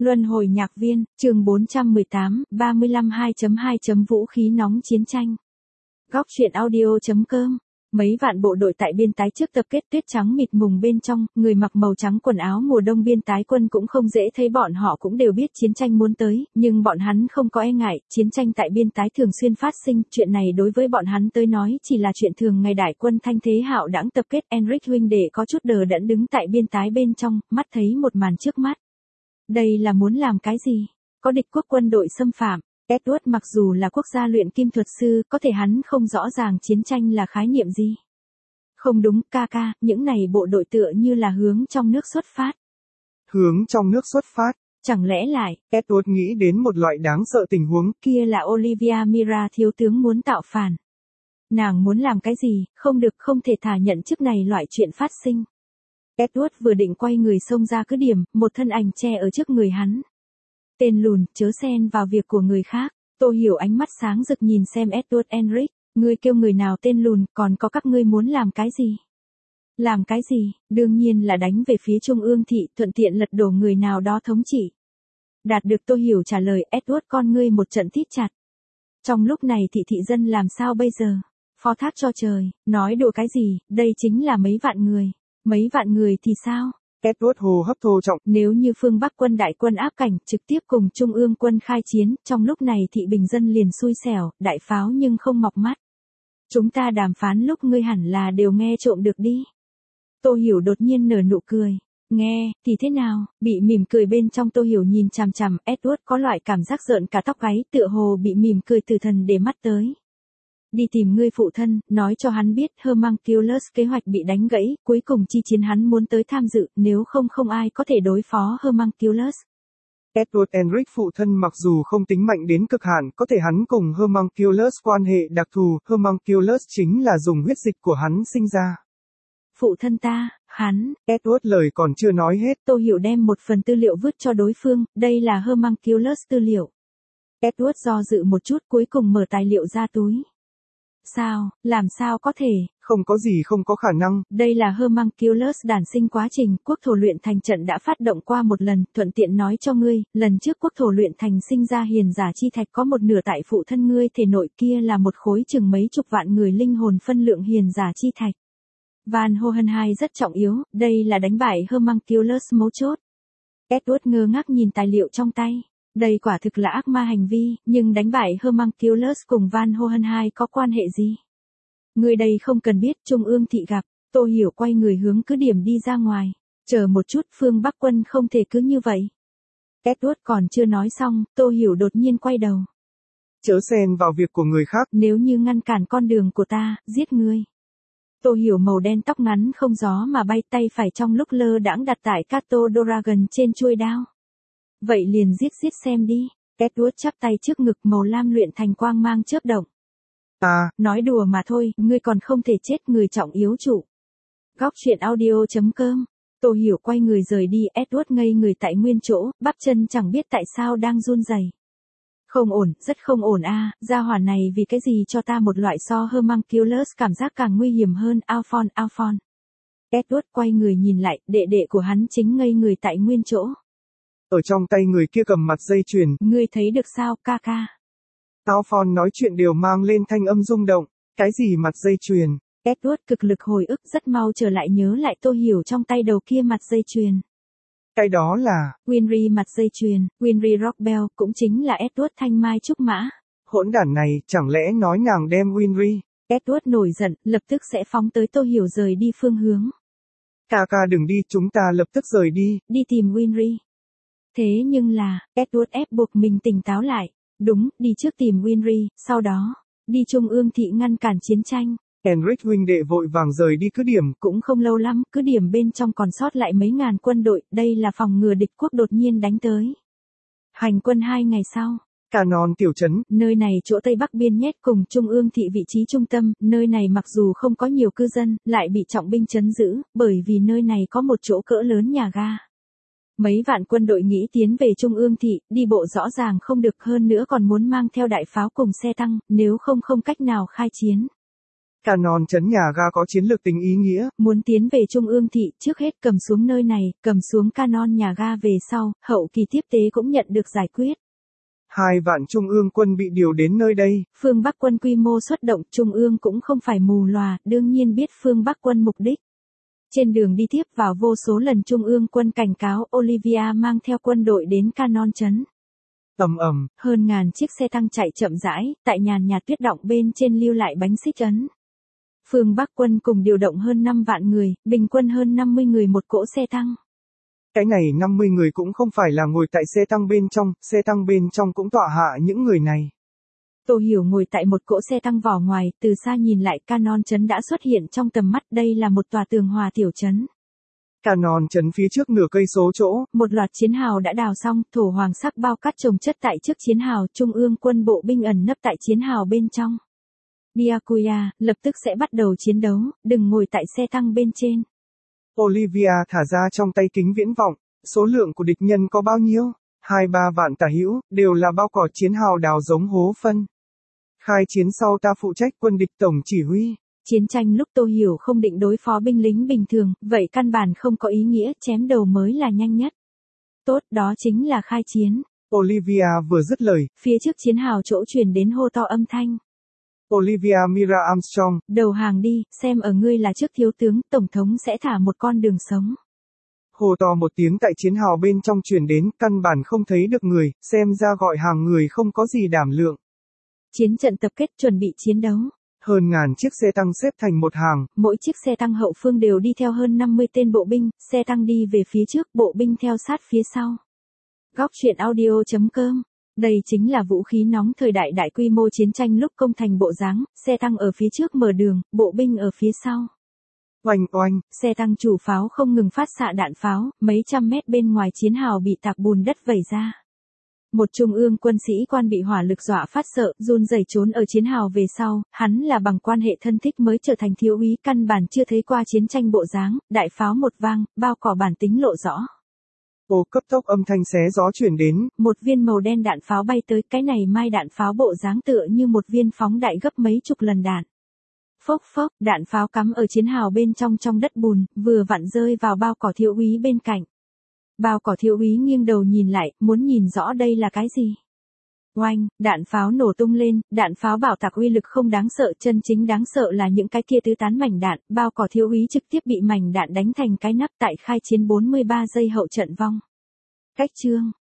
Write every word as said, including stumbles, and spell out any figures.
Luân hồi nhạc viên, chương bốn trăm mười tám, ba mươi lăm hai chấm hai. Vũ khí nóng chiến tranh. Góc truyện audio chấm com. Mấy vạn bộ đội tại biên tái trước tập kết tuyết trắng mịt mùng bên trong, người mặc màu trắng quần áo mùa đông biên tái quân cũng không dễ thấy, bọn họ cũng đều biết chiến tranh muốn tới, nhưng bọn hắn không có e ngại, chiến tranh tại biên tái thường xuyên phát sinh, chuyện này đối với bọn hắn tới nói chỉ là chuyện thường ngày. Đại quân thanh thế hạo đãng tập kết, Enric huynh đệ có chút đờ đẫn đứng tại biên tái bên trong, mắt thấy một màn trước mắt. Đây là muốn làm cái gì? Có địch quốc quân đội xâm phạm. Edward mặc dù là quốc gia luyện kim thuật sư, có thể hắn không rõ ràng chiến tranh là khái niệm gì. Không đúng, ca ca, những này bộ đội tựa như là hướng trong nước xuất phát. Hướng trong nước xuất phát? Chẳng lẽ lại, Edward nghĩ đến một loại đáng sợ tình huống. Kia là Olivia Mira thiếu tướng muốn tạo phản. Nàng muốn làm cái gì, không được, không thể thả nhận chức này loại chuyện phát sinh. Edward vừa định quay người xông ra cứ điểm, một thân ảnh che ở trước người hắn. Tên lùn, chớ xen vào việc của người khác. Tô Hiểu ánh mắt sáng rực nhìn xem Edward. Enric, ngươi kêu người nào tên lùn, còn có các ngươi muốn làm cái gì? Làm cái gì? Đương nhiên là đánh về phía Trung ương thị, thuận tiện lật đổ người nào đó thống trị. Đạt được Tô Hiểu trả lời, Edward con ngươi một trận thít chặt. Trong lúc này thị thị dân làm sao bây giờ? Phó thác cho trời, nói đùa cái gì, đây chính là mấy vạn người. Mấy vạn người thì sao? Edward hô hấp thô trọng. Nếu như phương Bắc quân đại quân áp cảnh trực tiếp cùng Trung ương quân khai chiến, trong lúc này thị bình dân liền xui xẻo, đại pháo nhưng không mọc mắt. Chúng ta đàm phán lúc ngươi hẳn là đều nghe trộm được đi. Tô Hiểu đột nhiên nở nụ cười. Nghe, thì thế nào? Bị mỉm cười bên trong Tô Hiểu nhìn chằm chằm, Edward có loại cảm giác rợn cả tóc gáy, tựa hồ bị mỉm cười từ thần để mắt tới. Đi tìm ngươi phụ thân, nói cho hắn biết Homunculus kế hoạch bị đánh gãy, cuối cùng chi chiến hắn muốn tới tham dự, nếu không không ai có thể đối phó Homunculus. Edward Enric phụ thân mặc dù không tính mạnh đến cực hạn, có thể hắn cùng Homunculus quan hệ đặc thù, Homunculus chính là dùng huyết dịch của hắn sinh ra. Phụ thân ta, hắn, Edward lời còn chưa nói hết. Tô Hiểu đem một phần tư liệu vứt cho đối phương, đây là Homunculus tư liệu. Edward do dự một chút, cuối cùng mở tài liệu ra túi. Sao, làm sao có thể? Không có gì không có khả năng. Đây là Homunculus đản sinh quá trình, quốc thổ luyện thành trận đã phát động qua một lần, thuận tiện nói cho ngươi, lần trước quốc thổ luyện thành sinh ra hiền giả chi thạch có một nửa tại phụ thân ngươi thể nội, kia là một khối chừng mấy chục vạn người linh hồn phân lượng hiền giả chi thạch. Van Hohenheim rất trọng yếu, đây là đánh bại Homunculus mấu chốt. Edward ngơ ngác nhìn tài liệu trong tay. Đây quả thực là ác ma hành vi, nhưng đánh bại Homunculus cùng Van Hohenheim có quan hệ gì? Người đây không cần biết, Trung ương thị gặp. Tô Hiểu quay người hướng cứ điểm đi ra ngoài. Chờ một chút, phương Bắc quân không thể cứ như vậy. Edward còn chưa nói xong, Tô Hiểu đột nhiên quay đầu. Chớ xen vào việc của người khác. Nếu như ngăn cản con đường của ta, giết ngươi. Tô Hiểu màu đen tóc ngắn không gió mà bay, tay phải trong lúc lơ đãng đặt tại Kato Dragon trên chuôi đao. Vậy liền giết giết xem đi. Edward chắp tay trước ngực, màu lam luyện thành quang mang chớp động. À, nói đùa mà thôi, ngươi còn không thể chết, người trọng yếu chủ. Góc truyện audio chấm com. Tô Hiểu quay người rời đi, Edward ngây người tại nguyên chỗ, bắp chân chẳng biết tại sao đang run rẩy. Không ổn, rất không ổn a, à, gia hỏa này vì cái gì cho ta một loại so Homunculus cảm giác càng nguy hiểm hơn, Alphon, Alphon. Edward quay người nhìn lại, đệ đệ của hắn chính ngây người tại nguyên chỗ. Ở trong tay người kia cầm mặt dây chuyền. Ngươi thấy được sao, ca ca? Alphon nói chuyện đều mang lên thanh âm rung động. Cái gì mặt dây chuyền? Edward cực lực hồi ức, rất mau trở lại nhớ lại Tô Hiểu trong tay đầu kia mặt dây chuyền. Cái đó là Winry mặt dây chuyền, Winry Rockbell, cũng chính là Edward thanh mai trúc mã. Hỗn đản này, chẳng lẽ nói nàng đem Winry? Edward nổi giận, lập tức sẽ phóng tới Tô Hiểu rời đi phương hướng. Ca ca đừng đi, chúng ta lập tức rời đi. Đi tìm Winry. Thế nhưng là, Edward ép buộc mình tỉnh táo lại. Đúng, đi trước tìm Winry, sau đó, đi Trung ương thị ngăn cản chiến tranh. Enric huynh đệ vội vàng rời đi cứ điểm. Cũng không lâu lắm, cứ điểm bên trong còn sót lại mấy ngàn quân đội, đây là phòng ngừa địch quốc đột nhiên đánh tới. Hành quân hai ngày sau. Canon tiểu trấn. Nơi này chỗ Tây Bắc biên nhét cùng Trung ương thị vị trí trung tâm, nơi này mặc dù không có nhiều cư dân, lại bị trọng binh trấn giữ, bởi vì nơi này có một chỗ cỡ lớn nhà ga. Mấy vạn quân đội nghĩ tiến về Trung ương thị, đi bộ rõ ràng không được, hơn nữa còn muốn mang theo đại pháo cùng xe tăng, nếu không không cách nào khai chiến. Canon trấn nhà ga có chiến lược tính ý nghĩa. Muốn tiến về Trung ương thị, trước hết cầm xuống nơi này, cầm xuống Canon nhà ga về sau, hậu kỳ tiếp tế cũng nhận được giải quyết. Hai vạn Trung ương quân bị điều đến nơi đây. Phương Bắc quân quy mô xuất động, Trung ương cũng không phải mù lòa, đương nhiên biết Phương Bắc quân mục đích. Trên đường đi tiếp vào vô số lần Trung ương quân cảnh cáo Olivia mang theo quân đội đến Canon trấn. Ầm ầm, hơn ngàn chiếc xe tăng chạy chậm rãi, tại nhàn nhạt tuyết động bên trên lưu lại bánh xích ấn. Phương Bắc quân cùng điều động hơn năm vạn người, bình quân hơn năm mươi người một cỗ xe tăng. Cái này năm mươi người cũng không phải là ngồi tại xe tăng bên trong, xe tăng bên trong cũng tọa hạ những người này. Tô Hiểu ngồi tại một cỗ xe tăng vỏ ngoài, từ xa nhìn lại Canon trấn đã xuất hiện trong tầm mắt, đây là một tòa tường hòa tiểu trấn. Canon trấn phía trước nửa cây số chỗ, một loạt chiến hào đã đào xong, thổ hoàng sắc bao cát chồng chất tại trước chiến hào, Trung ương quân bộ binh ẩn nấp tại chiến hào bên trong. Byakuya, lập tức sẽ bắt đầu chiến đấu, đừng ngồi tại xe tăng bên trên. Olivia thả ra trong tay kính viễn vọng, số lượng của địch nhân có bao nhiêu? Hai ba vạn tả hữu, đều là bao cỏ chiến hào đào giống hố phân. Khai chiến sau ta phụ trách quân địch tổng chỉ huy. Chiến tranh lúc Tô Hiểu không định đối phó binh lính bình thường, vậy căn bản không có ý nghĩa, chém đầu mới là nhanh nhất. Tốt, đó chính là khai chiến. Olivia vừa dứt lời, phía trước chiến hào chỗ truyền đến hô to âm thanh. Olivia Mira Armstrong, đầu hàng đi, xem ở ngươi là trước thiếu tướng, tổng thống sẽ thả một con đường sống. Hô to một tiếng tại chiến hào bên trong truyền đến, căn bản không thấy được người, xem ra gọi hàng người không có gì đảm lượng. Chiến trận tập kết chuẩn bị chiến đấu. Hơn ngàn chiếc xe tăng xếp thành một hàng. Mỗi chiếc xe tăng hậu phương đều đi theo hơn năm mươi tên bộ binh, xe tăng đi về phía trước, bộ binh theo sát phía sau. Góc truyện audio chấm com. Đây chính là vũ khí nóng thời đại đại quy mô chiến tranh lúc công thành bộ dáng, xe tăng ở phía trước mở đường, bộ binh ở phía sau. Oanh oanh, xe tăng chủ pháo không ngừng phát xạ đạn pháo, mấy trăm mét bên ngoài chiến hào bị tạc bùn đất vẩy ra. Một trung ương quân sĩ quan bị hỏa lực dọa phát sợ, run rẩy trốn ở chiến hào về sau, hắn là bằng quan hệ thân thích mới trở thành thiếu úy, căn bản chưa thấy qua chiến tranh bộ dáng, đại pháo một vang, bao cỏ bản tính lộ rõ. Ô cấp tốc âm thanh xé gió chuyển đến, một viên màu đen đạn pháo bay tới, cái này mai đạn pháo bộ dáng tựa như một viên phóng đại gấp mấy chục lần đạn. Phốc phốc, đạn pháo cắm ở chiến hào bên trong trong đất bùn, vừa vặn rơi vào bao cỏ thiếu úy bên cạnh. Bao cỏ thiếu úy nghiêng đầu nhìn lại, muốn nhìn rõ đây là cái gì. Oanh, đạn pháo nổ tung lên, đạn pháo bảo tạc uy lực không đáng sợ, chân chính đáng sợ là những cái kia tứ tán mảnh đạn, bao cỏ thiếu úy trực tiếp bị mảnh đạn đánh thành cái nắp, tại khai chiến bốn mươi ba giây hậu trận vong. Cách chương